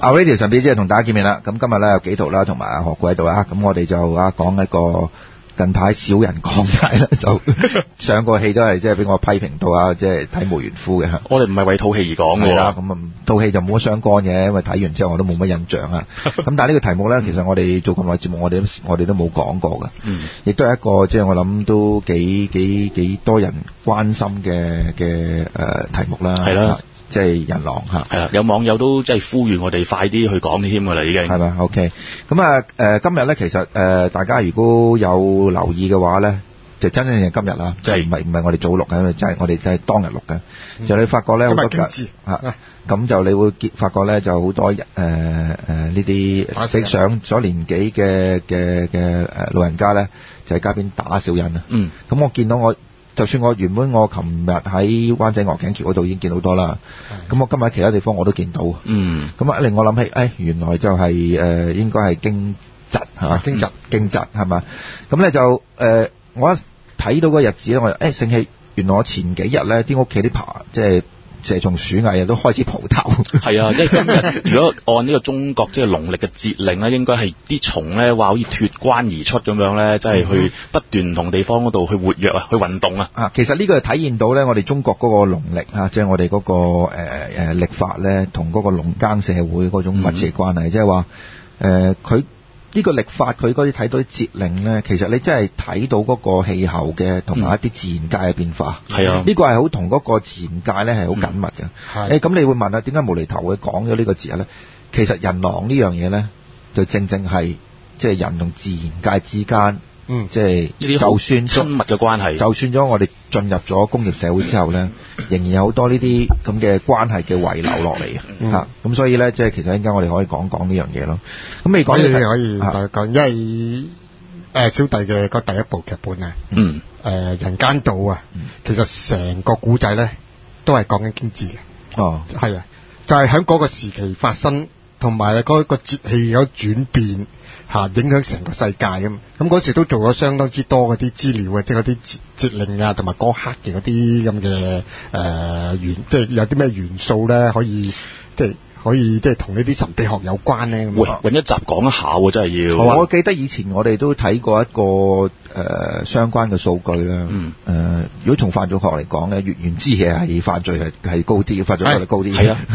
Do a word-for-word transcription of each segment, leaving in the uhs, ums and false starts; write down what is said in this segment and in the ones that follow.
Radio 上邊即係同大家見面啦。咁今日咧有幾圖啦，同埋阿何故喺度啊。咁我哋就啊講一個近排少人講晒啦，就上個戲都係即係俾我批評到啊，即係體無完膚嘅。 我哋唔係為套戲而講嘅啦，咁啊套戲就冇乜相干嘅，因為睇完之後我都冇乜印象啊。咁但係呢個題目咧，其實我哋做咁耐節目，我哋我哋都冇講過嘅。嗯，亦都係一個即係我諗都幾幾幾多人關心嘅嘅誒題目啦。係啦。即係人狼嚇， 係啦，有網友都即係呼籲我哋快啲去講添㗎啦，已經係咪 ？OK，咁啊誒，今日咧其實誒、呃、大家如果有留意嘅話咧，就真正係今日啦，即係唔係唔係我哋早錄嘅，因為真係我哋真係當日錄嘅、嗯。就你發覺咧好多嘅嚇，咁就你會結發覺咧就好多誒誒呢啲比上咗年紀嘅嘅嘅誒老人家咧，就喺街邊打小人啊。嗯，咁我見到我。就算我原本我琴日喺灣仔鵝頸橋嗰度已經見到多啦，咁我今日喺其他地方我都見到。嗯，咁啊令我諗起，誒、哎、原來就係、是、誒、呃、應該係驚蟄嚇，驚蟄驚蟄係嘛？咁咧就誒、呃、我一睇到個日子咧，我就誒醒起，原來我前幾日咧啲屋企啲爬即係蛇蟲鼠蟻都開始蒲頭。係啊，即係今日如果按呢個中國即係農曆嘅節令咧，應該係啲蟲咧話好似脫關而出咁樣咧，即係去不斷唔同地方嗰度去活躍啊，去運動啊。 啊，其實呢個係體現到咧，我哋中國嗰個農曆啊，即係我哋嗰個誒誒曆法咧，同嗰個農耕社會嗰種密切關係，即係話誒佢。呢、這個曆法佢嗰啲睇到啲節令咧，其實你真係睇到嗰個氣候嘅同埋一啲自然界嘅變化。係、嗯、啊，呢、這個係好同嗰個自然界咧係好緊密嘅。係、嗯，咁、欸、你會問啊，點解無厘頭會講咗呢個節日咧？其實人狼呢樣嘢咧，就正正係即係人同自然界之間，嗯，即係就算親密嘅關係， 就算咗我哋進入咗工業社會之後咧、嗯，仍然有好多呢啲咁嘅關係嘅遺留落嚟嘅嚇。咁、嗯嗯、所以咧，即係其實應該我哋可以講講呢樣嘢咯。咁未講嘢可以大講，因為誒、呃、小弟嘅個第一部劇本啊，嗯，誒、呃、人間道啊、嗯，其實成個古仔咧都係講緊經濟嘅。哦，係啊，就係喺嗰個時期發生，同埋嗰個節氣有轉變。嚇影響成個世界咁，咁嗰時都做咗相當之多嗰啲資料啊，即係嗰啲節節令啊，同埋嗰刻嘅嗰啲咁嘅誒元，即係有啲咩元素咧，可以即係可以即係同呢啲神秘學有關咧。 喂，揾一集講一下喎，真係要。 我記得以前我哋都睇過一個誒、呃、相關嘅數據啦。嗯。誒、呃，如果從犯罪學嚟講咧，月圓之夜係犯罪係係高啲，犯罪率高啲。係啊。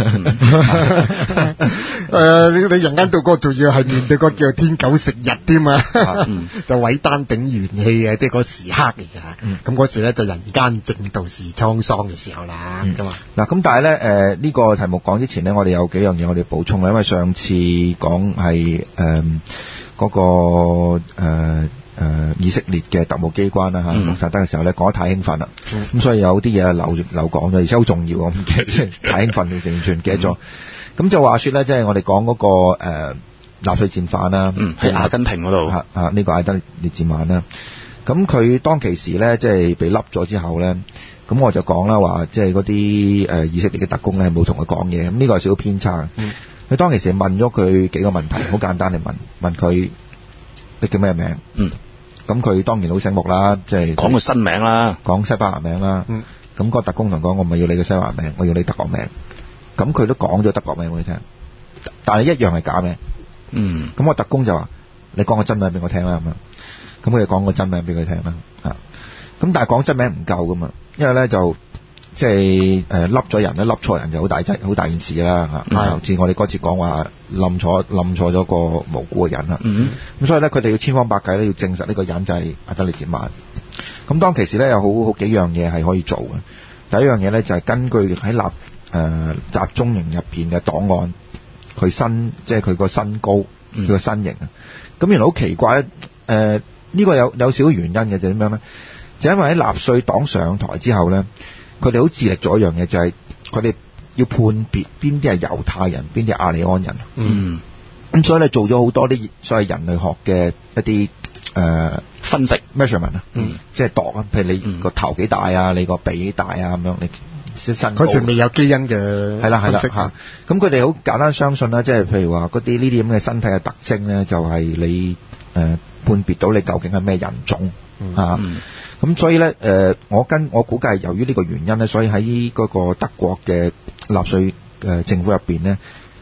誒、呃，你你人間道嗰個仲要係面對個叫天九食日添啊，嗯、就毀丹頂元氣啊，即係嗰時刻嚟㗎。咁嗰時咧就人間正道是滄桑嘅時候啦。咁、嗯、啊， 嗱咁但係咧誒呢個題目講之前咧，我哋有幾樣嘢我哋補充啦，因為上次講係誒嗰個誒、呃呃、以色列嘅特務機關啦嚇，穆薩德嘅時候咧講得太興奮啦，咁、嗯、所以有啲嘢漏漏講咗，而且好重要，我唔記得太興奮，完全唔記得咗。咁、嗯、就話說咧，即係我哋講嗰個誒納粹戰犯啦，喺、嗯、阿根廷嗰度嚇啊，呢、這個阿德烈戰犯啦。咁佢當其時咧，即係被笠咗之後咧，咁我就講啦，話即係嗰啲誒以色列嘅特工咧冇同佢講嘢，咁呢個係少少偏差。佢、嗯、當其時問咗佢幾個問題，好簡單嚟問，問佢你叫咩名？嗯，咁佢當然好醒目啦，即係講個新名啦， 講西班牙名啦。嗯，咁、那個特工同講，我唔係要你嘅西班牙名，我要你德國名。咁佢都講咗德國名俾佢聽，但係一樣係假名。嗯，咁我特工就話：你講個真名俾我聽啦咁樣。咁佢就講個真名俾佢聽啦。啊，咁但係講真名唔夠噶嘛，因為咧就即係誒笠咗人咧，笠錯人就好大劑，好大件事啦嚇。係，好似我哋嗰次講話冧錯冧錯咗個無辜嘅人啦。嗯，咁所以咧佢哋要千方百計咧要證實呢個人就係阿德烈戰犯。咁當其時咧有好好幾樣嘢係可以做嘅。第一樣嘢咧就係根據喺立誒、呃、集中營入邊嘅檔案，佢身即係佢個身高，佢個身形啊。咁、嗯、原來好奇怪咧，誒、呃、呢、這個有有少少原因嘅，就點樣咧？就因為喺納粹黨上台之後咧，佢哋好致力做一樣嘢，就係佢哋要判別邊啲係猶太人，邊啲係亞利安人。嗯，咁所以咧做咗好多啲所謂人類學嘅一啲誒、呃、分析 measurement 啊，嗯，即係度啊，譬如你個頭幾大啊，你個鼻幾大啊咁樣你。 嗰時未有基因嘅係啦係啦嚇，咁佢哋好簡單相信啦，即係譬如話嗰啲呢啲咁嘅身體嘅特徵咧，就係你誒、呃、判別到你究竟係咩人種嚇。咁、嗯啊、所以咧誒、呃，我跟我估計由於呢個原因咧，所以喺嗰個德國嘅納粹誒政府入邊咧，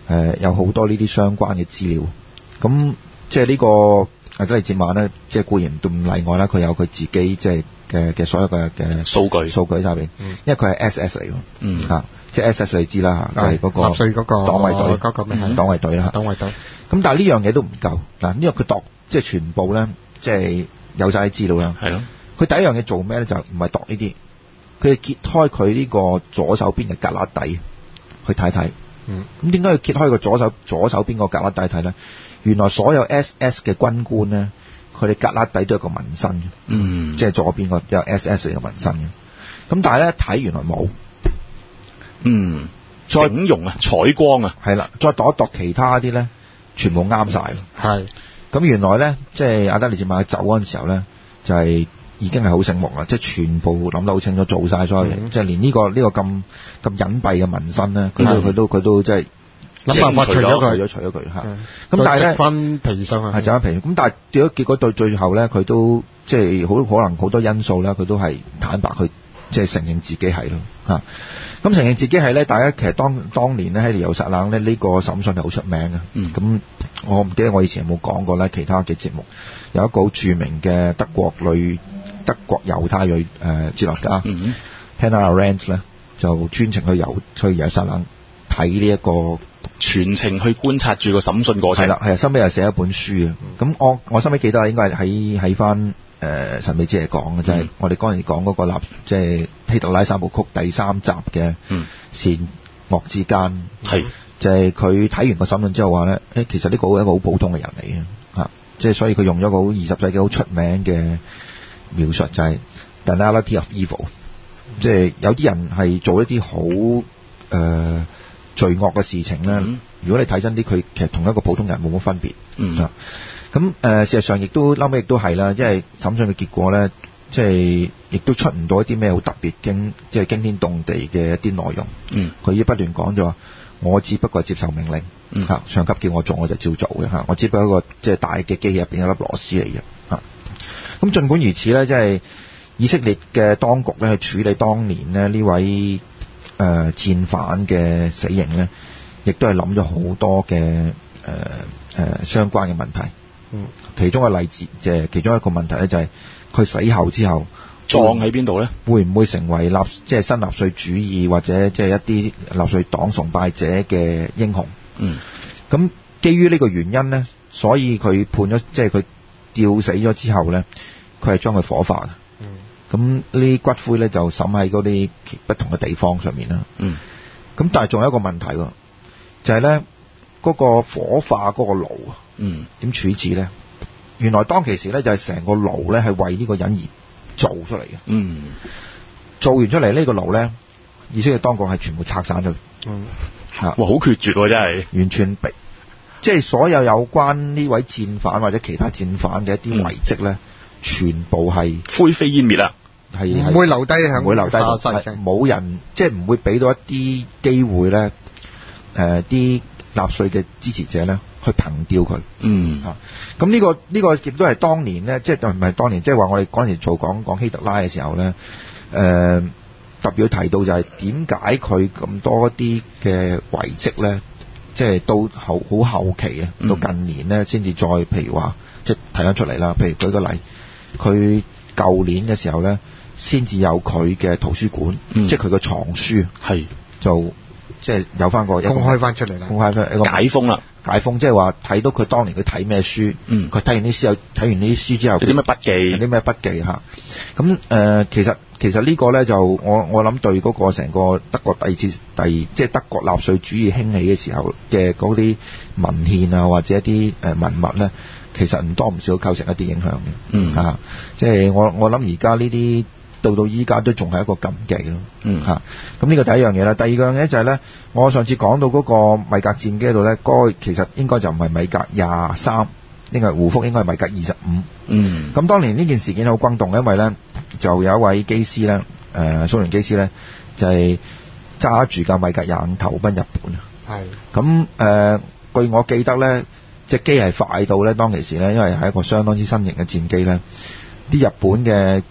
呃、有好多呢啲相關嘅資料。咁即係呢個阿德利哲曼咧，即係固然都唔例外啦，佢有佢自己即係嘅嘅所有嘅嘅數據數據喺入邊，因為佢係 S S 嚟㗎， 嗯嚇，即係 S S 你知啦嚇，就係嗰個納粹嗰個黨衛隊嗰個咩黨衛隊啦， 黨衛隊。 咁但係呢樣嘢都唔夠嗱，因為佢度即係全部咧，即係有晒啲資料啦。 係咯。 佢第一樣嘢做咩咧？就唔係度呢啲，佢係揭開佢呢個左手邊嘅格旯底去睇睇。 嗯。 咁點解要揭開個左手左手邊個格旯底睇咧？原來所有 S S 嘅軍官咧，佢哋格旯底都有個紋身嘅。 嗯。 即係左邊個有 S S 嘅紋身嘅。咁但係咧睇原來冇。 嗯。整容啊，採光啊。 係啦，再度一度其他啲咧，全部啱晒。 係。 咁原來咧，即係阿德利哲曼走嗰陣時候咧，就係、是、已經係好醒目啦，即係全部諗得好清楚，做晒所有嘢，嗯、即係連呢、這個呢、這個咁咁隱蔽嘅紋身咧，佢都佢都佢都即係諗辦法除咗佢， 除咗除咗佢嚇。咁但係咧， 翻皮上去， 係整翻皮。咁但係結果結果到最後咧，佢都即係好可能好多因素咧，佢都係坦白去即係承認自己係咯嚇。咁承認自己係咧，大家其實當當年咧喺耶路撒冷咧呢、這個審訊係好出名嘅。咁、嗯、我唔記得我以前有冇講過咧，其他嘅節目有一個好著名嘅德國女德國猶太裔誒、呃、哲學家、嗯、Hannah Arendt 咧，就專程去猶去耶路撒冷睇呢一個全程去觀察住個審訊過程。係啦，係啊，收尾又寫一本書嘅。咁、嗯、我我收尾記得應該係喺喺翻誒神秘之嚟講嘅，就係、是、我哋嗰陣時講嗰個立即係希特拉三部曲第三集嘅善惡之間，係、嗯、就係佢睇完個審訊之後話咧，誒其實呢個係一個好普通嘅人嚟嘅嚇，即係所以佢用咗個好二十世紀好出名嘅描述，就係 banality of evil，即係、嗯、有啲人係做一啲好誒罪惡嘅事情咧、嗯，如果你睇真啲，佢其實同一個普通人冇乜分別。嗯。咁誒、呃，事實上亦都後尾亦都係啦，因為審訊嘅結果咧，即係亦都出唔到一啲咩好特別驚，即係驚天動地嘅一啲內容。嗯。佢已不斷講咗話，我只不過係接受命令，嗯、上級叫我做我就照做嘅嚇，我只不過一個即係大嘅機器入邊有粒螺絲嚟嘅嚇。咁儘管如此咧，即係以色列嘅當局咧去處理當年咧呢位誒、呃、戰犯嘅死刑咧，亦都係諗咗好多嘅誒誒相關嘅問題。嗯，其中嘅例子，即係其中一個問題咧，就係佢死後之後葬喺邊度咧？ 會唔會成為納即係新納粹主義或者即係一啲納粹黨崇拜者嘅英雄？嗯，咁基於呢個原因咧，所以佢判咗，即係佢吊死咗之後咧，佢係將佢火化嘅。嗯，咁呢啲骨灰咧就審喺嗰啲不同嘅地方上面啦。嗯，咁但係仲有一個問題喎，就係咧嗰個火化嗰個爐啊。嗯，點處置咧？原來當其時咧就係成個爐咧係為呢個人而做出嚟嘅。嗯，做完出嚟呢個爐咧，意思係當局係全部拆散咗。嗯，哇， 好決絕喎、啊，真係完全被即係所有有關呢位戰犯或者其他戰犯嘅一啲遺跡咧、嗯，全部係灰飛煙滅啦， 係唔會留低響， 唔會留低，冇人即係唔會俾到一啲機會咧，誒、呃、啲納粹嘅支持者咧。去憑吊佢，嗯嚇，咁呢、這個呢、這個亦都係當年咧，即係唔係當年，即係話我哋嗰陣時做講講希特拉嘅時候咧，誒、呃、特別提到就係點解佢咁多啲嘅遺跡咧，即係到後好後期啊，到近年咧先至再譬如話即係提翻出嚟啦。譬如舉個例，佢舊年嘅時候咧，先至有佢嘅圖書館，嗯、即係佢嘅藏書係就即係有翻個公開翻出嚟啦， 公開翻一個解封啦。 解封即係話睇到佢當年佢睇咩書，嗯，佢睇完啲書有睇完啲書之後， 有啲咩筆記， 有啲咩筆記嚇。咁誒、呃，其實其實呢個咧就我我諗對嗰個成個德國第二次第即係德國納粹主義興起嘅時候嘅嗰啲文獻啊或者一啲誒文物咧，其實唔多唔少構成一啲影響嘅，嗯啊，即係我我諗而家呢啲。到到依家都仲係一個禁忌咯，嗯嚇，咁呢個第一樣嘢啦。第二樣嘢就係咧，我上次講到嗰個米格戰機嗰度咧，嗰、那個其實應該就唔係米格廿三，應該胡福應該係米格二十五。嗯，咁當年呢件事件好轟動，因為咧就有一位機師咧，誒、呃、蘇聯機師咧，就係揸住架米格廿五投奔日本啊。係。咁誒、呃，據我記得咧，隻機係快到咧，當其時咧，因為係一個相當之新型嘅戰機咧，啲日本嘅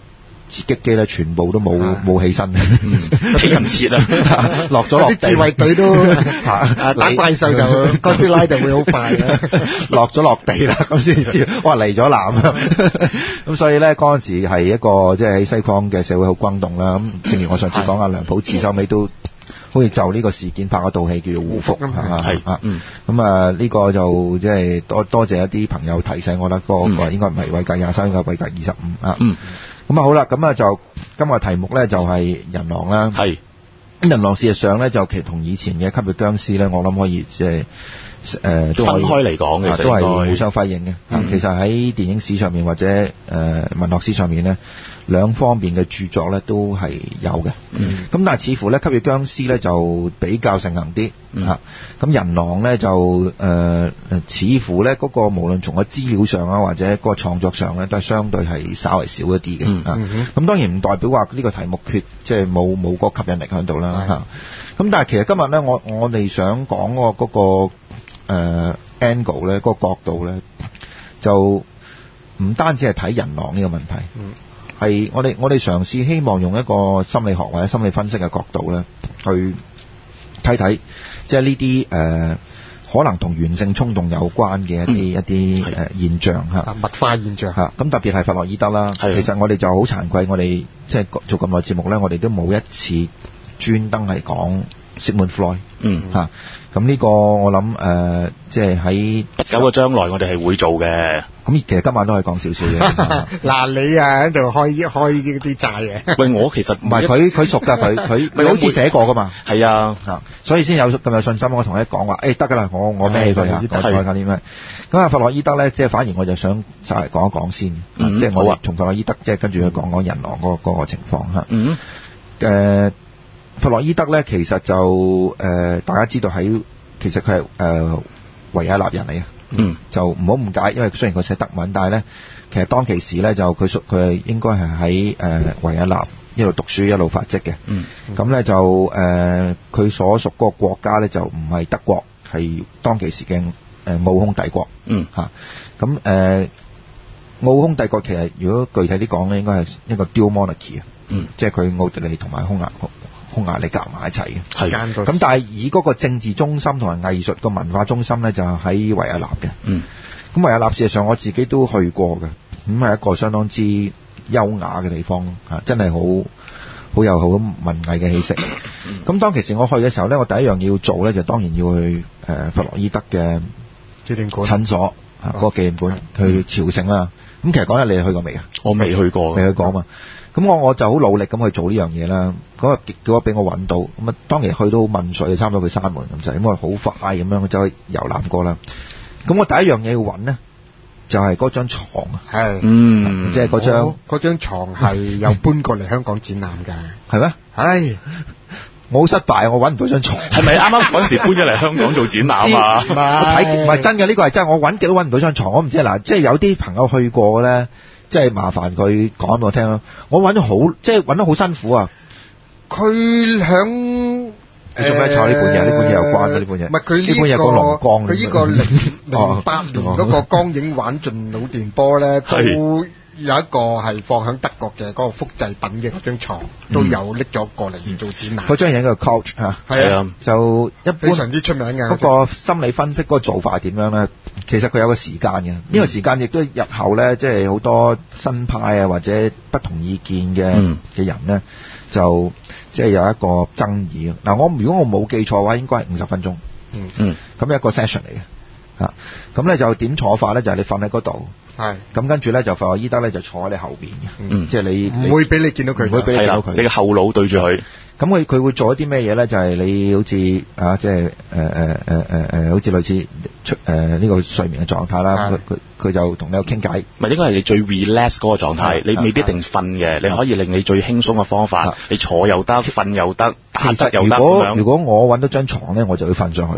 自擊機咧，全部都冇冇起身， 起唔切啊！ 落咗落地， 啲自衛隊都打怪獸就哥斯拉就會好快嘅， 落咗落地啦，咁先知哇嚟咗艦。咁所以咧嗰陣時係一個即係喺西方嘅社會好轟動啦。咁正如我上次講阿梁普智收尾都好似就呢個事件拍咗套戲叫做《胡福》係嘛，係啊，咁啊呢個就即係多多謝一啲朋友提醒我啦，嗰個應該唔係韋格廿三，應該係韋格二十五啊。咁啊好啦，咁啊就今日題目咧就係人狼啦。係咁人狼事實上咧就其實同以前嘅吸血僵屍咧，我諗可以即係誒都可以分開嚟講嘅， 都係互相輝映嘅。嗯、其實喺電影史上面或者誒、呃、文學史上面咧，兩方面嘅著作咧都係有嘅。咁、嗯、但係似乎咧吸血僵屍咧就比較盛行啲嚇。咁、嗯、人狼咧就誒、呃、似乎咧嗰、那個無論從個資料上啊或者嗰個創作上咧都係相對係稍為少一啲嘅。咁、嗯嗯、當然唔代表話呢個題目缺即係冇冇個吸引力喺度啦嚇。咁但係其實今日咧我我哋想講嗰、那個。誒、呃、angle 咧，嗰個角度咧，就唔單止係睇人狼呢個問題，係、嗯、我哋我哋嘗試希望用一個心理學或者心理分析嘅角度咧，去睇睇，即係呢啲誒可能同原性衝動有關嘅一啲、嗯、一啲誒、呃、現象嚇， 物化現象嚇。咁特別係弗洛伊德啦，其實我哋就好慚愧，我哋即係做咁耐節目咧，我哋都冇一次專登係講 Sigmund Freud，嗯嚇。咁呢個我諗誒、呃，即係喺不久嘅將來，我哋係會做嘅。 咁其實今晚都可以講少少嘅。 嗱，你啊喺度開開呢啲債嘅。 喂，我其實唔係佢佢熟㗎，佢佢佢好似寫過㗎嘛。係啊，所以先有咁有信心。我同你講話，誒得㗎啦，我我孭佢啊，我講緊啲咩？咁啊，弗洛伊德咧，即係反而我就想稍為講一講先，嗯、即係我從弗洛伊德即係跟住去講講人狼嗰、嗰個情況嚇。嗯。呃弗洛伊德咧，其實就誒、呃，大家知道喺其實佢係誒維也納人嚟嘅，嗯，就唔好誤解，因為雖然佢寫德文，但係咧，其實當其時咧就佢屬佢係應該係喺誒維也納一路讀書一路發跡嘅，嗯，咁咧就誒佢、呃、所屬嗰個國家咧就唔係德國，係當其時嘅誒奧匈帝國，嗯嚇，咁誒奧匈帝國其實如果具體啲講咧，應該係一個 dual monarchy 啊，嗯，即係佢奧地利同埋匈牙匈牙利夾埋一齊嘅，係咁，但係以嗰個政治中心同埋藝術個文化中心咧，就喺維也納嘅。嗯，咁維也納事實上我自己都去過嘅，咁係一個相當之優雅嘅地方，嚇，真係好好有好文藝嘅氣息。咁、嗯、當其時我去嘅時候咧，我第一樣要做咧，就當然要去誒弗洛伊德嘅紀念館診所啊，嗰、哦、個紀念館去朝聖啦。咁其實講下你去過未啊？ 我未去過， 未去過啊嘛。咁我我就好努力咁去做呢樣嘢啦。嗰個結果俾我揾到，咁啊當然去到問水，差唔多佢閂門咁就，咁我好快咁樣就去遊覽過啦。咁我第一樣嘢要揾呢，就係嗰張床啊。係，嗯，即係嗰張嗰張床係又搬過嚟香港展覽㗎， 係咩？係。我好失敗，我揾唔到張床。 係咪啱啱嗰時搬咗嚟香港做展覽啊？ 我睇唔係真嘅，呢個係真係，我揾極都揾唔到張床。我唔知嗱，即係有啲朋友去過咧。即係麻煩佢講俾我聽咯，我揾咗好，即係揾得好辛苦啊！ 佢響你做咩炒呢本嘢？呢本嘢有關嘅呢本嘢。 唔係佢呢本嘢講龍江。佢呢個零零八年嗰個光影玩盡腦電波咧，都有一個係放響德國嘅嗰個複製品嘅嗰張床，都有拎咗過嚟做展覽。嗰張嘢叫 couch 嚇，係啊，就一般非常之出名嘅。嗰個心理分析嗰個做法係點樣咧？其實佢有個時間嘅，呢、嗯、個時間亦都日後咧，即係好多新派啊或者不同意見嘅嘅、嗯、人咧，就即係、就是、有一個爭議。嗱，我如果我冇記錯嘅話，應該係五十分鐘。嗯嗯，咁一個 session 嚟嘅。嚇，咁咧就點坐法咧？就係、是、你瞓喺嗰度，係咁跟住咧就弗洛伊德咧就坐喺你後邊嘅，嗯，即係你唔會俾你見到佢，唔會俾你見到佢，你嘅後腦對住佢。咁佢佢會做一啲咩嘢咧？就係、是、你好似啊，即係誒誒誒誒誒，好似類似出誒呢、呃這個睡眠嘅狀態啦。佢佢佢就同你有傾偈。唔係應該係你最 relax 嗰個狀態，你未必一定瞓嘅，你可以令你最輕鬆嘅方法，你坐又得，瞓又得，打側又得。如果如果我揾到張床咧，我就會瞓上去㗎啦。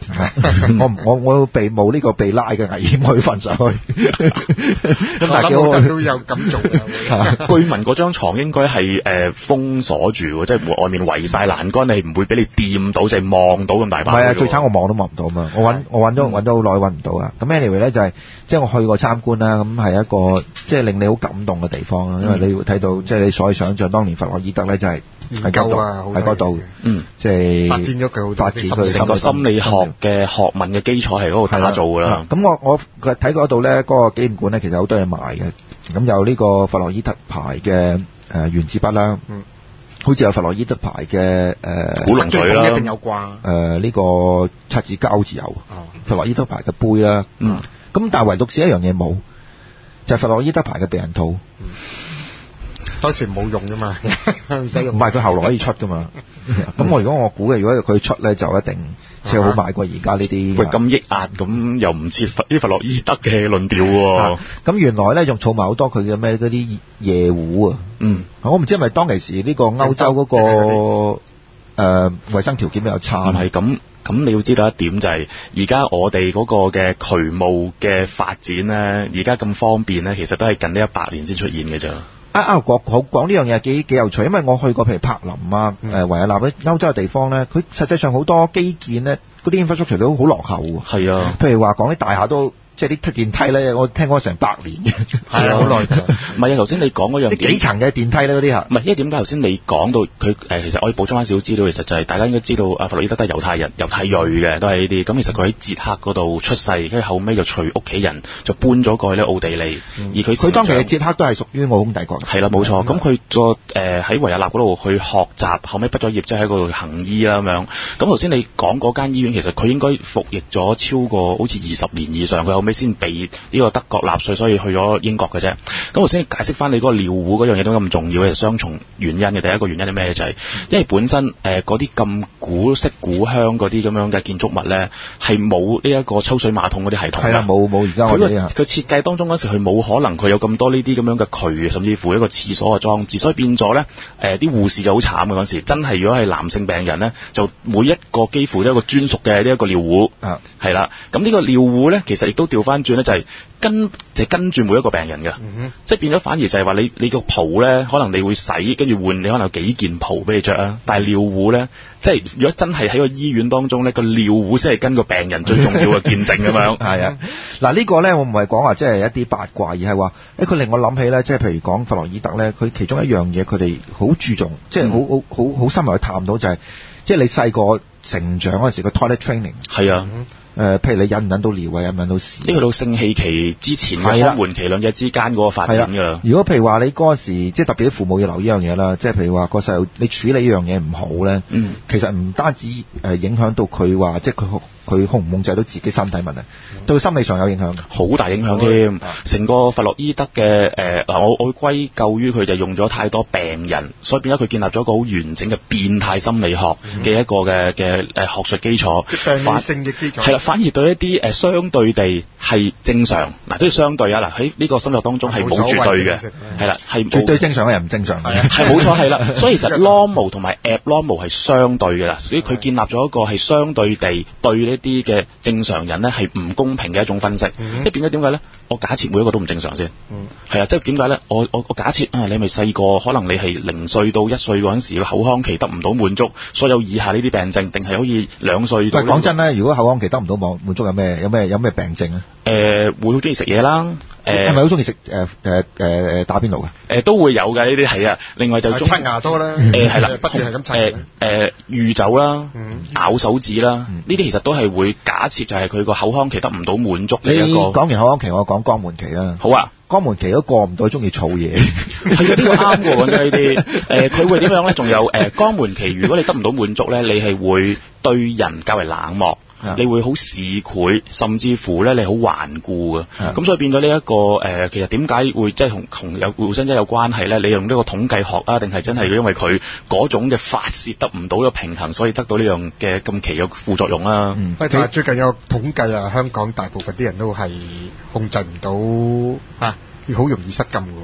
我我我被冒呢個被拉嘅危險去瞓上去。咁但係我諗都有咁做嘅。 據聞嗰張床應該係誒封鎖住，即係外面圍晒欄杆，你唔會俾你掂到，就係望到咁大把。 唔係啊，最慘我望都望唔到嘛。我揾我揾咗揾咗好耐揾唔到啊。咁 anyway 咧就係即係我去過參觀啦，咁係一個即係令你好感動嘅地方啦，因為你會睇到即係你所謂想像當年弗洛伊德咧就係喺嗰度喺嗰度，嗯，即係發展咗佢好發展佢成個心理學嘅學問嘅基礎係嗰度打造㗎啦。 咁我我睇嗰度咧嗰個紀念館咧其實好多嘢賣嘅，咁有呢個弗洛伊德牌嘅誒原子筆啦。嗯，好似有弗洛伊德牌嘅誒古龍水啦， 一定有啩。 誒呢個擦紙膠字有，弗洛伊德牌嘅杯啦。嗯，咁但係唯獨是一樣嘢冇，就係弗洛伊德牌嘅避孕套。 當時冇用噶嘛，唔使用。 唔係佢後來可以出噶嘛。咁我如果我估嘅，如果佢出咧，就一定即係好賣過而家呢啲。 喂，咁抑壓咁又唔似啲弗洛伊德嘅論調喎。 咁原來咧仲儲埋好多佢嘅咩嗰啲夜壺啊。嗯。我唔知係咪當其時呢個歐洲嗰個誒衞生條件比較差。 唔係咁。咁你要知道一點就係，而家我哋嗰個嘅渠務嘅發展咧，而家咁方便咧，其實都係近呢一百年先出現嘅啫。 啊啊，講好講呢樣嘢幾幾有趣，因為我去過譬如柏林啊、誒維也納咧，歐洲嘅地方咧，佢實際上好多基建咧，嗰啲 infrastructure 都好落後喎。 係啊， 譬如話講啲大廈都。即係啲出電梯咧，我聽講成百年嘅， 係啊，好耐。 唔係啊，頭先你講嗰樣幾層嘅電梯咧，嗰啲嚇。 唔係，因為點解頭先你講到佢誒？其實我可以補充翻少少資料，其實就係大家應該知道，阿弗洛伊德都係猶太人、猶太裔嘅，都係呢啲。咁其實佢喺捷克嗰度出世，跟住後尾就隨屋企人就搬咗過去咧奧地利。嗯、而佢佢當其嘅捷克都係屬於奧匈帝國。 係啦，冇錯。咁佢個誒喺維也納嗰度去學習，後尾畢咗業之後喺嗰度行醫啦咁樣。咁頭先你講嗰間醫院，其實佢應該服役咗超過好似二十年以上，佢後尾先被呢個德國納粹，所以去咗英國嘅啫。咁頭先解釋翻你嗰個尿壺嗰樣嘢點解咁重要嘅，雙重原因嘅。第一個原因係咩？就係、是、因為本身誒嗰啲咁古色古香嗰啲咁樣嘅建築物咧，係冇呢一個抽水馬桶嗰啲系統。係啦， 冇冇而家我哋佢設計當中嗰時佢冇可能佢有咁多呢啲咁樣嘅渠，甚至乎一個廁所嘅裝置，所以變咗咧誒啲護士就好慘嘅嗰時。真係如果係男性病人咧，就每一個幾乎都有一個專屬嘅呢一個尿壺。啊，係啦。咁呢個尿壺咧，其實亦都調翻轉咧，就係、是。跟就係、跟住每一個病人嘅，嗯、即係變咗反而就係話你你個袍咧，可能你會洗跟住換，你可能有幾件袍俾你着啊。但係尿壺咧，即係如果真係喺個醫院當中咧，個尿壺先係跟個病人最重要嘅見證咁樣。係啊， 嗱呢個咧我唔係講話即係一啲八卦，而係話誒佢令我諗起咧，即係譬如講弗洛伊德咧，佢其中一樣嘢佢哋好注重，即係好好好好深入去探討就係、是，即係你細個成長嗰陣時個 toilet training。係啊。嗯誒、呃，譬如你忍唔忍到尿啊，忍唔忍到屎？呢個到性器期之前嘅肛門期兩者之間嗰個發展㗎啦。 如果譬如話你嗰陣時，即係特別啲父母要留意呢樣嘢啦，即係譬如話個細路你處理呢樣嘢唔好咧，嗯，其實唔單止誒影響到佢話，即係佢佢控唔控制到自己身體問題，嗯、對佢心理上有影響， 好大影響添。成、嗯、個弗洛伊德嘅誒嗱，我我會歸咎於佢就用咗太多病人，所以變咗佢建立咗一個好完整嘅變態心理學嘅一個嘅嘅誒學術基礎， 病理性嘅基礎係啦。反而對一啲誒、呃、相對地係正常嗱，即係相對啊嗱，喺呢個心理學當中係冇絕對嘅，係啦，係絕對正常嘅人唔正常嘅， 係冇錯係啦。所以其實 normal 同埋 abnormal 係相對嘅啦，所以佢建立咗一個係相對地對呢啲嘅正常人咧係唔公平嘅一種分析，嗯、即係變咗點解咧？我假設每一個都唔正常先，係、嗯、啊，即係點解咧？我我我假設啊，你咪細個，可能你係零歲到一歲嗰陣時，口腔期得唔到滿足，所以有以下呢啲病症，定係可以兩歲到？ 但係講真咧，如果口腔期得唔到滿滿足，有咩有咩有咩病症咧？ 誒、呃，會好中意食嘢啦。 誒係咪好中意食誒誒誒打邊爐嘅？誒、 呃、都會有嘅呢啲係啊。另外就中刷牙多啦。 誒係啦， 不斷係咁刷。 誒誒酗酒啦，嗯、咬手指啦，呢啲、嗯、其實都係會假設就係佢個口腔期得唔到滿足嘅一個。你講完口腔期，我講肛門期啦。 好啊， 肛門期都過唔到，中意儲嘢。 係啊，呢個啱嘅喎，呢啲。誒佢會點樣咧？仲有誒肛門期，如果你得唔到滿足咧，你係會對人較為冷漠。你會好市儈，甚至乎咧你好頑固嘅，咁所以變咗呢一個誒、呃，其實點解會即係同同有互相真係有關係咧？你用呢個統計學啊，定係真係因為佢嗰種嘅發泄得唔到個平衡，所以得到呢樣嘅咁奇嘅副作用啊？ 嗯，但係最近有統計啊，香港大部分啲人都係控制唔到啊，好容易失禁嘅喎。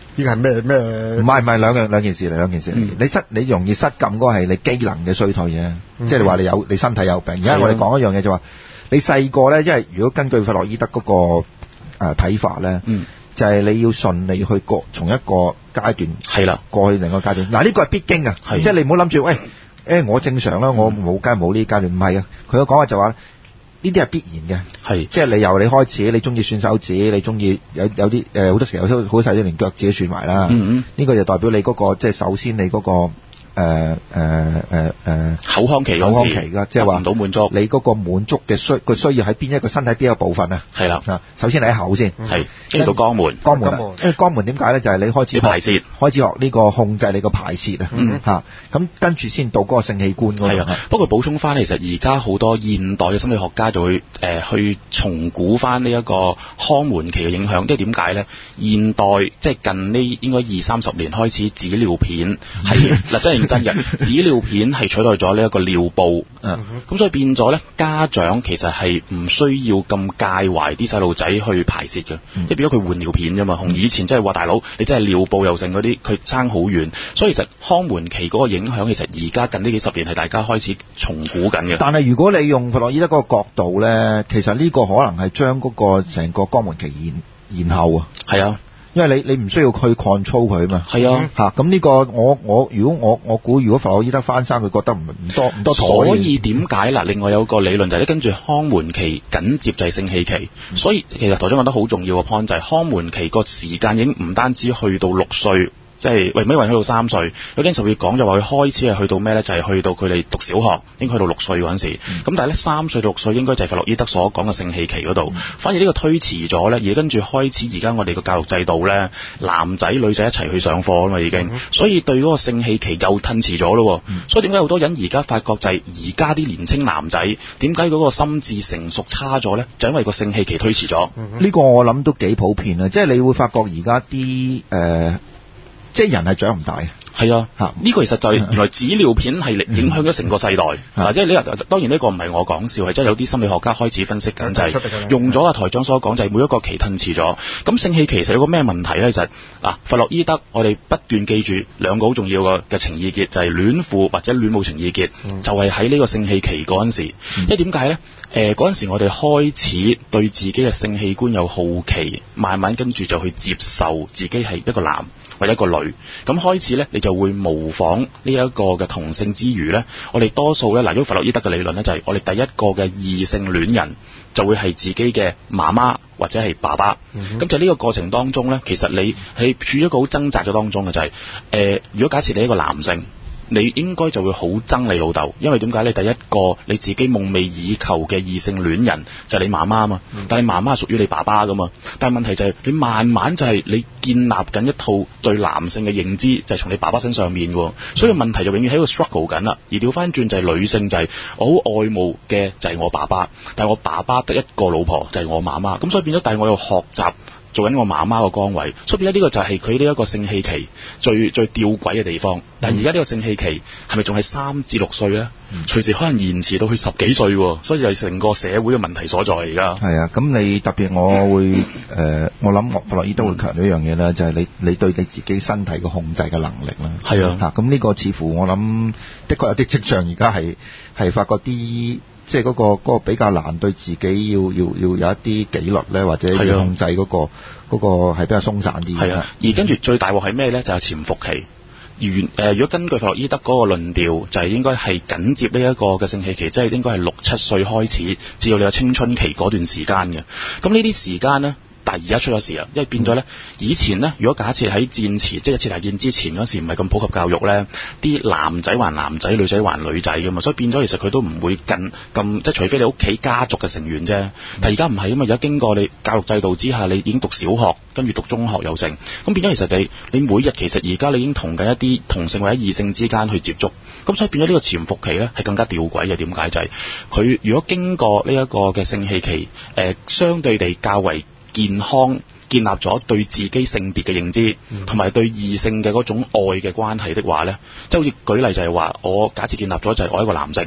呢個係咩咩？ 唔係唔係兩樣兩件事嚟，兩件事嚟、嗯。你失你容易失禁嗰個係你機能嘅衰退啫，嗯、即係你話你有你身體有病。而家我哋講一樣嘢就話，你細個咧，因為如果根據弗洛伊德嗰、那個誒睇、呃、法咧，嗯，就係、是、你要順利去過從一個階段係啦過去另一個階段。嗱呢個係必經啊，即係你唔好諗住喂誒我正常啦，我冇梗係冇呢階段，唔係啊。佢嘅講法就話呢啲係必然嘅，係即係你由你開始，你中意算手指，你中意有有啲誒好多時候好細啲連腳趾都算埋啦。嗯嗯，呢個就代表你嗰、那個即係首先你嗰、那個。誒誒誒誒口腔期口腔期㗎，即係話唔到滿足， 你嗰個滿足嘅需佢需要喺邊一個身體邊一個部分啊？係啦，首先你喺口先， 係跟住到肛門， 肛門，因為肛門點解咧？就係、是、你開始排泄， 開始學呢個控制你個排泄、嗯、啊，嚇咁跟住先到嗰個性器官嗰度。 不過補充翻，其實而家好多現代嘅心理學家就會誒、呃、去重估翻呢一個肛門期嘅影響，即係點解咧？現代即係近呢應該二三十年開始紙尿片係嗱真係認真嘅紙尿片係取代咗呢一個尿布，咁、嗯、所以變咗咧，家長其實係唔需要咁介懷啲細路仔去排泄嘅，即係變咗佢換尿片啫嘛。同以前即係話大佬，你真係尿布又剩嗰啲，佢爭好遠。所以其實肛門期嗰個影響，其實而家近呢幾十年係大家開始重估緊嘅。 但係如果你用弗洛伊德嗰個角度咧，其實呢個可能係將嗰個成個肛門期延延後啊。係啊。因為你你唔需要去 control 佢嘛，係啊，嚇咁呢個我我如果我我估如果弗洛伊德翻生，佢覺得唔唔多唔多妥。 所以點解啦？另外有個理論就係咧，跟住肛門期緊接就係性器期，嗯、所以其實台長覺得好重要嘅 point 就係肛門期個時間已經唔單止去到六歲。即係為咩話去到三歲？有啲就會講就話佢開始係去到咩咧？就係、是、去到佢哋讀小學，應該去到六歲嗰陣時。咁、嗯、但係咧三歲到六歲應該就係弗洛伊德所講嘅性器期嗰度、嗯。反而呢個推遲咗咧，而跟住開始而家我哋個教育制度咧，男仔女仔一齊去上課啊嘛已經。嗯、所以對嗰個性器期又褪遲咗咯。嗯、所以點解好多人而家發覺就係而家啲年青男仔點解嗰個心智成熟差咗咧？就因為個性器期推遲咗。呢、 嗯這個我諗都幾普遍啊！即係你會發覺而家啲誒。呃即係人係長唔大， 係啊，呢、這個其實就係原來紙尿片係影響咗成個世代。嗱、嗯，即係呢個當然呢個唔係我講笑，係真係有啲心理學家開始分析緊，就係、是、用咗阿台長所講，就係每一個期褪遲咗。咁性器期其實有個咩問題咧？就係、是、嗱，弗洛伊德我哋不斷記住兩個好重要嘅嘅情意結，就係、是、戀父或者戀母情意結，嗯、就係喺呢個性器期嗰陣時。因為點解咧？誒嗰陣時我哋開始對自己嘅性器官有好奇，慢慢跟住就去接受自己係一個男或者一個女，咁開始咧，你就會模仿呢一個嘅同性之餘咧，我哋多數咧，嗱，如果弗洛伊德嘅理論咧，就係、是、我哋第一個嘅異性戀人就會係自己嘅媽媽或者係爸爸，咁、嗯、就呢個過程當中咧，其實你係處於一個好掙扎嘅當中嘅，就係、是、誒、呃，如果假設你係一個男性。你應該就會好憎你老豆，因為點解？你第一個你自己夢寐以求嘅異性戀人就係你媽媽啊嘛，嗯、但係媽媽係屬於你爸爸噶嘛。但係問題就係、是、你慢慢就係你建立緊一套對男性嘅認知，就係、是、從你爸爸身上面喎。所以問題就永遠喺度 struggle 緊啦。而調翻轉就係女性就係、是、我好愛慕嘅就係我爸爸，但係我爸爸得一個老婆就係我媽媽，咁所以變咗，但係我又學習做緊我媽媽個崗位，所以變咗呢個就係佢呢一個性器期最最吊詭嘅地方。但係而家呢個性器期係咪仲係三至六歲咧？嗯、隨時可能延遲到去十幾歲，所以係成個社會嘅問題所在而家。 係啊，咁你特別我會誒、呃，我諗弗洛伊德會強調一樣嘢啦，就係、是、你你對你自己身體嘅控制嘅能力啦。係啊，嚇咁呢個似乎我諗的確有啲跡象，而家係係發覺啲。即係嗰個嗰個比較難對自己要要要有一啲紀律咧，或者要控制嗰個嗰個係比較鬆散啲。係啊， 而跟住最大鑊係咩咧？就係潛伏期。原誒，如果根據弗洛伊德嗰個論調，就係應該係緊接呢一個嘅性器期，即係應該係六七歲開始，至到你有青春期嗰段時間嘅。咁呢啲時間咧。但係而家出咗事啊，因為變咗咧，以前咧，如果假設喺戰前，即係一次大戰之前嗰時唔係咁普及教育咧，啲男仔還男仔，女仔還女仔噶嘛，所以變咗其實佢都唔會近咁，即係除非你屋企家族嘅成員啫。但係而家唔係啊嘛，而家經過你教育制度之下，你已經讀小學，跟住讀中學又成，咁變咗其實你你每日其實而家你已經同緊一啲同性或者異性之間去接觸，咁所以變咗呢個潛伏期咧係更加吊詭嘅。點解就係、是、佢如果經過呢一個嘅性器期，誒、呃、相對地較為健康，建立咗對自己性別嘅認知，同、嗯、埋對異性嘅嗰種愛嘅關係的話呢，即係好似舉例就係話，我假設建立咗就係我一個男性，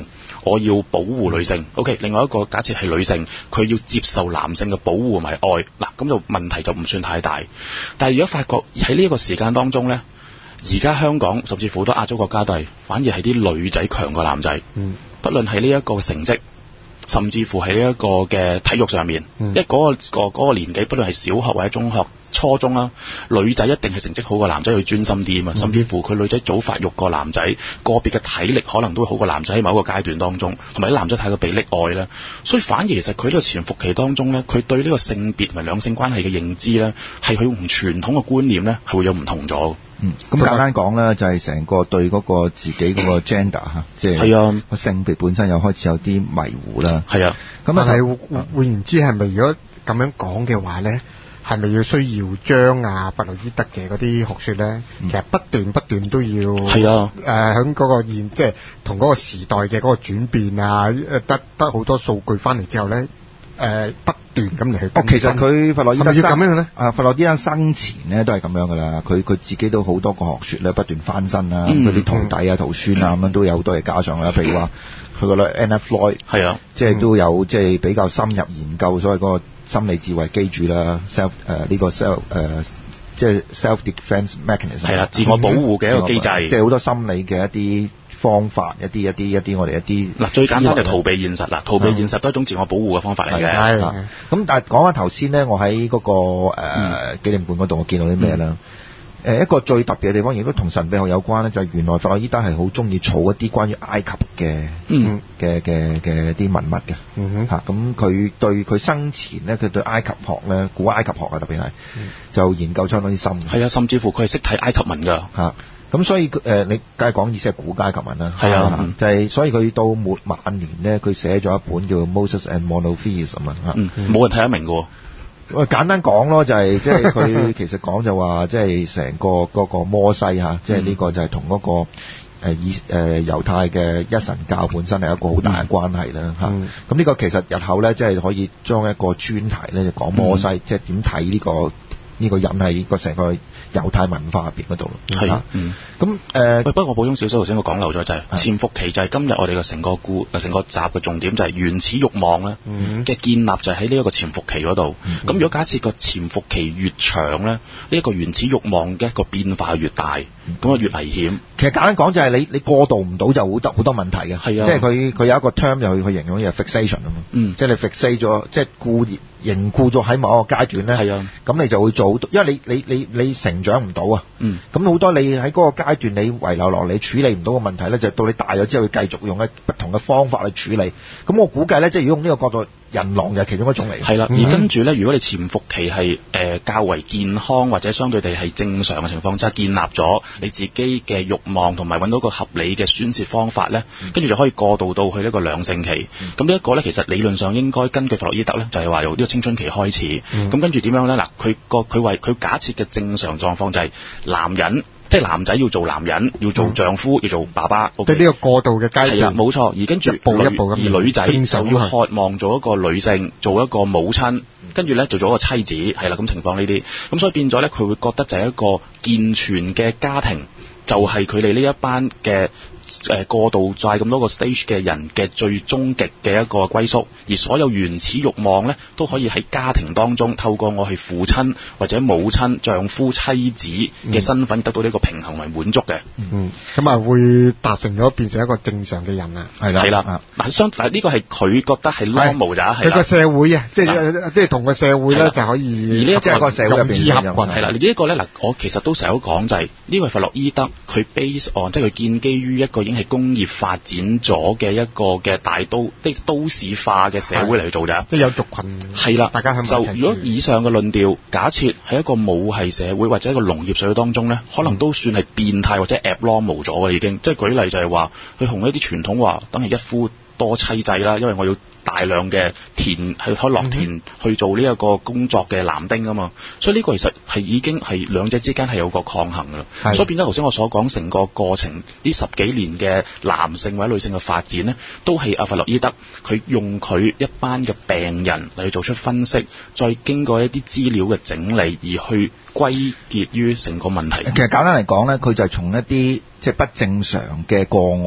我要保護女性。OK， 另外一個假設係女性，佢要接受男性嘅保護同埋愛，嗱咁就問題就唔算太大。但係如果發覺喺呢一個時間當中咧，而家香港甚至乎好多亞洲國家都係反而係啲女仔強過男仔，嗯，不論係呢一個成績，甚至乎喺呢一個嘅體育上面，嗯、因為嗰、嗰個、嗰個嗰個年紀，不論係小學或者中學、初中啦，女仔一定係成績好過男仔，去專心啲啊嘛，嗯、甚至乎佢女仔早發育過男仔，個別嘅體力可能都好過男仔喺某一個階段當中，同埋啲男仔太過被溺愛啦，所以反而其實佢呢個潛伏期當中咧，佢對呢個性別同埋兩性關係嘅認知咧，係佢同傳統嘅觀念咧係會有唔同咗。 嗯，咁簡單講咧，就係成個對嗰個自己嗰個 gender 嚇，即係個性別本身又開始有啲迷糊啦。 係啊， 咁啊係換言之係咪如果咁樣講嘅話咧，係咪要需要將啊弗洛伊德嘅嗰啲學説咧，嗯、其實不斷不斷都要係啊， 誒喺嗰個現即係同嗰個時代嘅嗰個轉變啊，得得好多數據翻嚟之後咧。誒、呃、不斷咁嚟去哦，其實佢弗洛伊德要咁樣咧， 啊弗洛伊德生前咧都係咁樣噶啦，佢佢自己都好多個學説咧不斷翻新啦，咁佢啲徒弟啊、徒孫啊咁樣都有好多嘢加上啦，譬如話佢個女 Anna Floyd 係啊，即係都有即係比較深入研究所謂嗰個心理智慧機制啦 ，self 誒、呃、呢、這個 self 誒、呃、即係 self defense mechanism 係啦，自我保護嘅一個機制， 即係好多心理嘅一啲方法，一啲一啲一啲我哋一啲嗱最簡單就逃避現實啦，逃避現實都係一種自我保護嘅方法嚟嘅。係咁，但係講翻頭先咧，我喺嗰、那個誒、呃、紀念館嗰度，我見到啲咩啦？誒、嗯、一個最特別嘅地方，亦都同神秘學有關咧，就係、是、原來弗洛伊德係好中意儲一啲關於埃及嘅嘅嘅嘅啲文物嘅。嗯嚇，咁佢對佢生前咧，佢對埃及學咧，古埃及學啊特別係，嗯、就研究相當之深。 係啊，甚至乎佢係識睇埃及文㗎嚇。 咁所以誒、呃，你梗係講意思係古埃及文啦， 係啊，嗯、 就係、是、所以佢到末晚年咧，佢寫咗一本叫《Moses and Monotheism》啊，冇、 嗯嗯、人睇得明嘅喎。 喂，簡單講咯，就係即係佢其實講就話，即係成個嗰個摩西嚇，即係呢個就係同嗰個誒以誒猶太嘅一神教本身係一個好大嘅關係啦嚇。咁呢、嗯、個其實日後咧，即、就、係、是、可以將一個專題咧就講摩西，即係點睇呢個呢、這個人喺個成個猶太文化入邊嗰度咯，係嗯，咁誒、呃， 不過我補充少少，頭先我講漏咗就係、是、潛伏期就係今日我哋嘅成個故成個集嘅重點就係原始慾望咧嘅建立就係喺呢一個潛伏期嗰度。咁、嗯、如果假設個潛伏期越長咧，呢、這、一個原始慾望嘅一個變化越大，咁啊、嗯、越危險。 其實簡單講就係你你過渡唔到就好多好多問題嘅，係啊，即係佢佢有一個 term 就去去形容嘅 fixation 啊嘛，嗯，即係你 fixate 咗，即係固凝固咗喺某一個階段咧，係啊，咁你就會做，因為你你你你成長唔到啊，嗯，咁好多你喺嗰個階段你遺留落嚟處理唔到嘅問題咧，就到你大咗之後，會繼續用一不同嘅方法去處理。咁我估計咧，即係如果用呢個角度，人狼就係其中一種嚟。係啦， 而跟住咧，如果你潛伏期係誒、呃、較為健康或者相對地係正常嘅情況之下，建立咗你自己嘅慾望同埋揾到個合理嘅宣泄方法咧，跟住、嗯、就可以過渡到去呢個兩性期。咁、嗯、呢一個咧，其實理論上應該根據弗洛伊德咧，就係、是、話由呢個青春期開始。咁、嗯、跟住點樣咧？嗱，佢個佢為佢假設嘅正常狀況就係男人。即係男仔要做男人，要做丈夫，嗯、要做爸爸。 即係呢個過渡嘅階段。係啦，冇錯。而跟住一步一步咁。而女仔就要渴望做一個女性，做一個母親，跟住咧就做一個妻子。係啦，咁情況呢啲。咁所以變咗咧，佢會覺得就係一個健全嘅家庭，就係佢哋呢一班嘅。誒、呃、過渡在咁多個 stage 嘅人嘅最終極嘅一個歸宿，而所有原始慾望咧都可以喺家庭當中透過我係父親或者母親、丈夫、妻子嘅身份得到呢個平衡為滿足嘅。 嗯，咁啊會達成咗變成一個正常嘅人啦。 係啦，係啦。嗱，相嗱呢個係佢覺得係 normal 咋，係佢個社會啊，即係即係同個社會咧就可以。 而呢一個社會入邊合群係啦，呢一個咧嗱，我其實都成日都講就係呢個弗洛伊德佢 base on 即係佢建基於一個已經係工業發展咗嘅一個嘅大都即係都市化嘅社會嚟去做咋， 即係有族群係啦， 大家喺就如果以上嘅論調，假設喺一個母系社會或者一個農業社會當中咧，可能都算係變態或者 abnormal 咗嘅已經。即係舉例就係話，佢同一啲傳統話，等係一夫多妻制啦，因為我要大量嘅田去開落田去做呢一個工作嘅男丁啊嘛，所以呢個其實係已經係兩者之間係有個抗衡噶啦，的所以變咗頭先我所講成個過程呢十幾年嘅男性或者女性嘅發展呢，都係阿弗洛伊德佢用佢一班嘅病人嚟做出分析，再經過一啲資料嘅整理而去歸結於成個問題。 其實簡單嚟講呢，佢就係從一啲即係不正常嘅個案。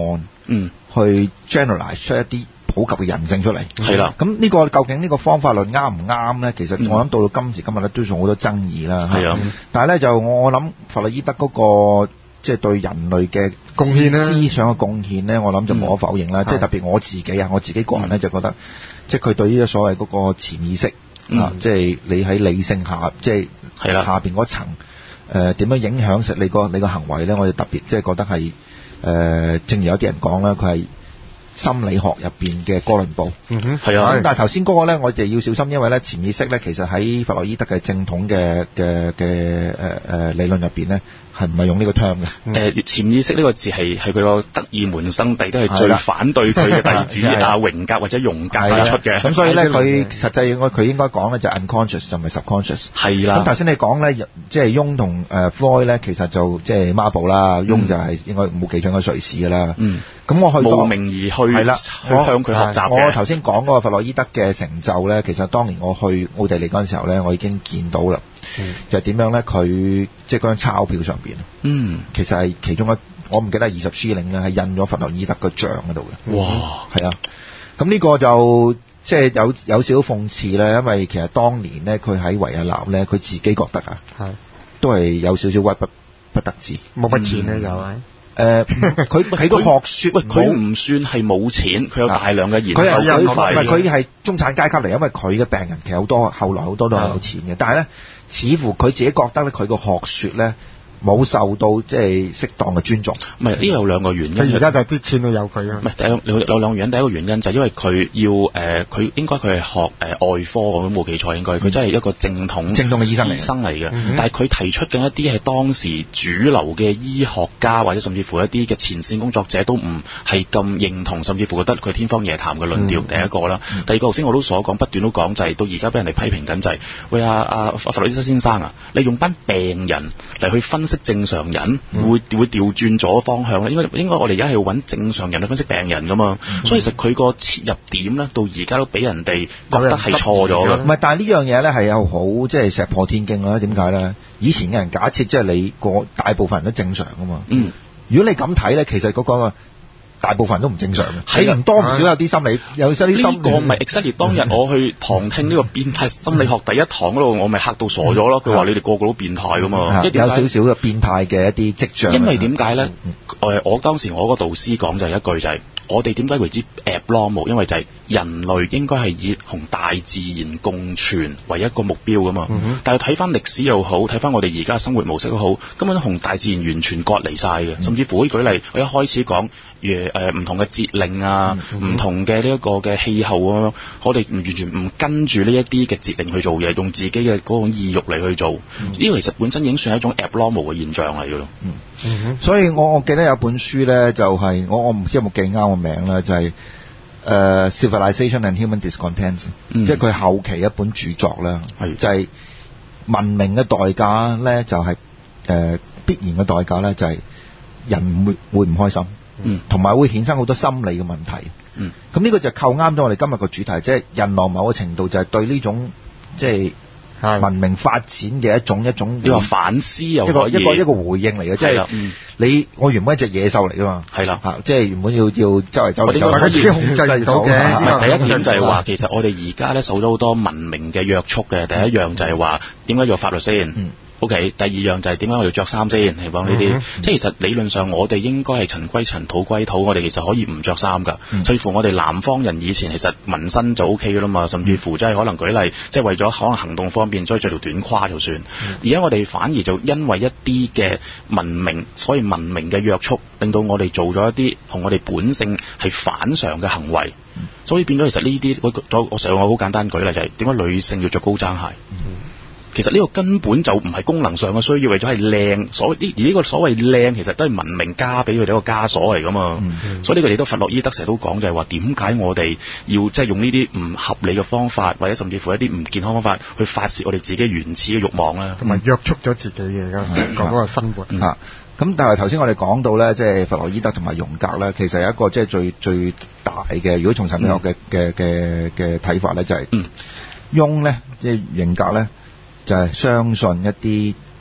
嗯，去 generalize 出一啲普及嘅人性出嚟。 係啦， 咁呢個究竟呢個方法論啱唔啱咧？其實我諗到到今時今日咧，都仲好多爭議啦。 係啊， 但係咧就我諗弗洛伊德嗰個即係對人類嘅貢獻咧， 思想嘅貢獻咧，我諗就無可否認啦。即係特別我自己啊，我自己個人咧就覺得，即係佢對呢個所謂嗰個潛意識啊，即係你喺理性下，即係係啦下邊嗰層誒點樣影響實你個你個行為咧，我哋特別即係覺得係誒，正如有啲人講啦，佢係心理學入邊嘅哥倫布， 嗯哼， 係啊。咁但係頭先嗰個咧，我哋要小心，因為咧潛意識咧，其實喺弗洛伊德嘅正統嘅嘅嘅誒誒理論入邊咧，係唔係用呢個 term 嘅？誒、 嗯呃、潛意識呢個字係係佢個得意門生弟，都係最反對佢嘅弟子阿榮格或者榮格發出嘅。 咁所以咧，佢實際應該佢應該講咧就 unconscious 就唔係 subconscious。係啦。咁頭先你講咧，即係翁同誒 Freud 咧，其實就即係孖寶啦。翁就係應該冇記錯應該瑞士㗎啦。嗯。咁我去慕名而去，係啦，去向佢學習嘅。 我頭先講嗰個弗洛伊德嘅成就咧，其實當年我去奧地利嗰陣時候咧，我已經見到啦。嗯、就係點樣咧？佢即係嗰張鈔票上邊，嗯，其實係其中一，我唔記得係二十施令咧，係印咗弗洛伊德個像嗰度嘅。哇，係啊！咁呢個就即係有有少少諷刺咧，因為其實當年咧，佢喺維也納咧，佢自己覺得啊，係都係有少少屈不不得志，冇乜錢咧，就係。誒，佢喺個學説， 喂，佢唔算係冇錢，佢有大量嘅研究佢係唔係佢係中產階級嚟，因為佢嘅病人其實好多，後來好多都係有錢嘅，但係咧，似乎佢自己覺得咧，佢個學説咧冇受到即係適當嘅尊重。 唔係，呢有兩個原因。 佢而家就係啲錢都有佢啊。 唔係，第一有有兩個原因。第一個原因就係因為佢要誒，佢、呃、應該佢係學誒、呃、外科，我都冇記錯應該，佢真係一個正統正統嘅醫生嚟， 醫生嚟嘅。嗯、但係佢提出嘅一啲係當時主流嘅醫學家或者甚至乎一啲嘅前線工作者都唔係咁認同，甚至乎覺得佢天方夜譚嘅論調。嗯、第一個啦，嗯、第二個頭先我都所講，不斷都講就係、是、到而家俾人哋批評緊就係、是，喂阿阿弗洛伊德先生啊，你用班病人嚟去分析正常人，嗯、會會調轉咗方向咧？應該應該我哋而家係要揾正常人去分析病人噶嘛，嗯、所以其實佢個切入點咧，到而家都俾人哋覺得係錯咗嘅。 唔係，但係呢樣嘢咧係有好即係石破天驚啦。點解咧？以前嘅人假設即係你個大部分人都正常噶嘛。嗯，如果你咁睇咧，其實嗰個大部分人都唔正常嘅，係唔多唔少有啲心理，有啲心理。呢個咪 exactly 當日我去旁聽呢個變態心理學第一堂嗰度，我咪嚇到傻咗咯。佢話你哋個個都變態噶嘛， 有少少嘅變態嘅一啲跡象。 因為點解咧？誒，我當時我個導師講就係一句就係。我哋點解為之 abnormal？ 因為就係人類應該係以同大自然共存為一個目標噶嘛。嗯、但係睇翻歷史又好，睇翻我哋而家生活模式都好，根本同大自然完全割離晒嘅。嗯、甚至乎可以舉例，我一開始講誒誒唔同嘅節令啊，唔、嗯、同嘅呢一個嘅氣候啊，我哋完全唔跟住呢一啲嘅節令去做嘢，用自己嘅嗰種意欲嚟去做。呢、嗯、個其實本身已經算係一種 abnormal 嘅現象嚟嘅咯。嗯嗯、所以我我記得有本書咧，就係、是、我我唔知有冇記啱。名咧就係、是、誒、uh, Civilization and Human Discontent，、嗯、即係佢後期一本著作啦，係就係文明嘅代價咧，就係、是、誒、呃、必然嘅代價咧，就係人會會唔開心，嗯，同埋會衍生好多心理嘅問題，嗯，咁呢個就扣啱咗我哋今日個主題，即係人類某個程度就係對呢種即係。文明發展嘅一種一種， 你話反思又一個一個一個回應嚟嘅，即係你我原本係隻野獸嚟噶嘛，係啦，嚇，即係原本要要周圍走嚟走， 大家自己控制唔到嘅。 第一點就係話，其實我哋而家咧受咗好多文明嘅約束嘅。第一樣就係話點解要法律先？嗯 O.K. 第二樣就係點解我要着衫先？係講呢啲，嗯、即係其實理論上我哋應該係塵歸塵土歸土，我哋其實可以唔着衫㗎。甚至、嗯、乎我哋南方人以前其實紋身就 O.K. 㗎啦嘛，甚至乎即係可能舉例，即係為咗可能行動方便，所以着條短褂就算。而家、嗯、我哋反而就因為一啲嘅文明，所謂文明嘅約束，令到我哋做咗一啲同我哋本性係反常嘅行為，嗯、所以變咗其實呢啲我我上我好簡單舉例就係點解女性要着高踭鞋？嗯其實呢個根本就唔係功能上嘅需要，為咗係靚，所以呢而呢個所謂靚，其實都係文明加俾佢哋一個枷鎖嚟噶嘛。嗯、所以呢個亦都弗洛伊德成日都講就係話，點解我哋要即係用呢啲唔合理嘅方法，或者甚至乎一啲唔健康方法去發泄我哋自己原始嘅慾望咧， 同埋約束咗自己嘅成個嗰個生活。 嗯、啊，咁但係頭先我哋講到咧，即係弗洛伊德同埋榮格咧，其實有一個即係最最大嘅，如果從神秘學嘅嘅嘅嘅睇法咧，就係、是、翁咧，即係榮格咧。就係相信一啲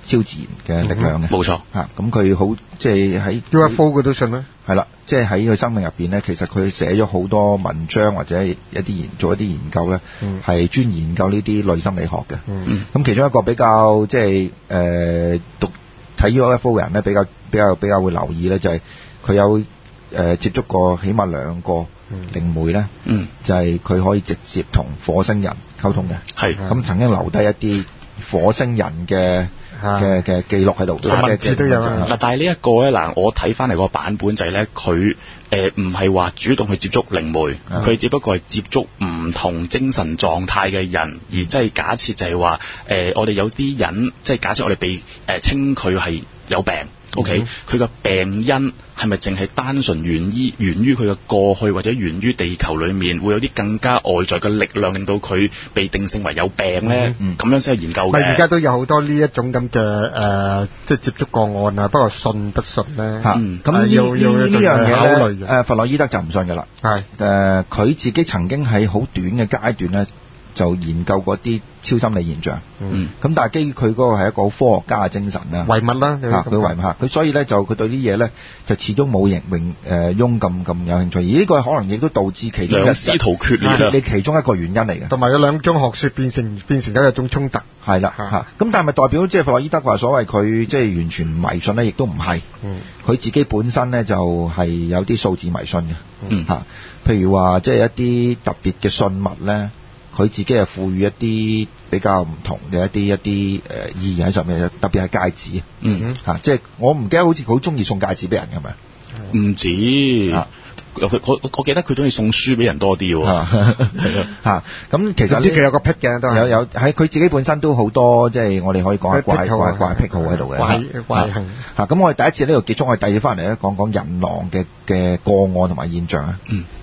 超自然嘅力量嘅。 冇錯嚇，咁佢好即係喺 U F O 佢都信咩？ 係啦，即係喺佢生命入邊咧，其實佢寫咗好多文章或者一啲研做一啲研究咧，係、嗯、專研究呢啲類心理學嘅。咁、嗯、其中一個比較即係誒讀睇 U F O 嘅人咧，比較比較比較會留意咧，就係、是、佢有誒、呃、接觸過起碼兩個靈媒咧、嗯，就係、是、佢可以直接同火星人溝通嘅。係咁曾經留低一啲火星人嘅嘅嘅記錄喺度， 文字都有嗱，但係呢一個咧，嗱，我睇翻嚟個版本就係咧，佢誒唔係話主動去接觸靈媒，佢只不過係接觸唔同精神狀態嘅人，而即係假設就係話誒，我哋有啲人，即係假設我哋被誒稱佢係有病。O.K. 佢個病因係咪淨係單純源於源於佢嘅過去，或者源於地球裏面會有啲更加外在嘅力量令到佢被定性為有病咧？咁、嗯、樣先係研究嘅。 而家都有好多呢一種咁嘅誒，即係接觸個案啊。不過信不信咧？嚇、嗯，咁呢呢樣嘢咧，誒弗洛伊德就唔信㗎啦。係誒，佢、呃、自己曾經喺好短嘅階段咧，就研究過啲超心理現象，嗯，咁但係基於佢嗰個係一個科學家嘅精神啦， 唯物啦， 嚇佢唯物嚇，佢所以咧就佢對啲嘢咧就始終冇榮榮誒翁咁咁有興趣，而呢個可能亦都導致其中一兩師徒決裂， 你其中一個原因嚟嘅， 同埋有兩種學説變成變成咗一種衝突， 係啦嚇，咁但係咪代表即係弗洛伊德話所謂佢即係完全唔迷信咧？亦都唔係，嗯，佢自己本身咧就係有啲數字迷信嘅，嗯嚇，譬如話即係一啲特別嘅信物咧。佢自己係賦予一啲比較唔同嘅一啲一啲誒意義喺上面，特別係戒指，嗯嚇、啊，即係我唔記得好似佢好中意送戒指俾人係咪？ 唔止，佢、啊、我我記得佢中意送書俾人多啲喎， 嚇咁其實呢佢有個癖嘅都係有有喺佢自己本身都好多即係我哋可以講下怪怪怪癖好喺度嘅怪怪行嚇。咁我哋第一次呢度結束，我哋第二翻嚟咧講講人狼嘅嘅個案同埋現象啊。嗯。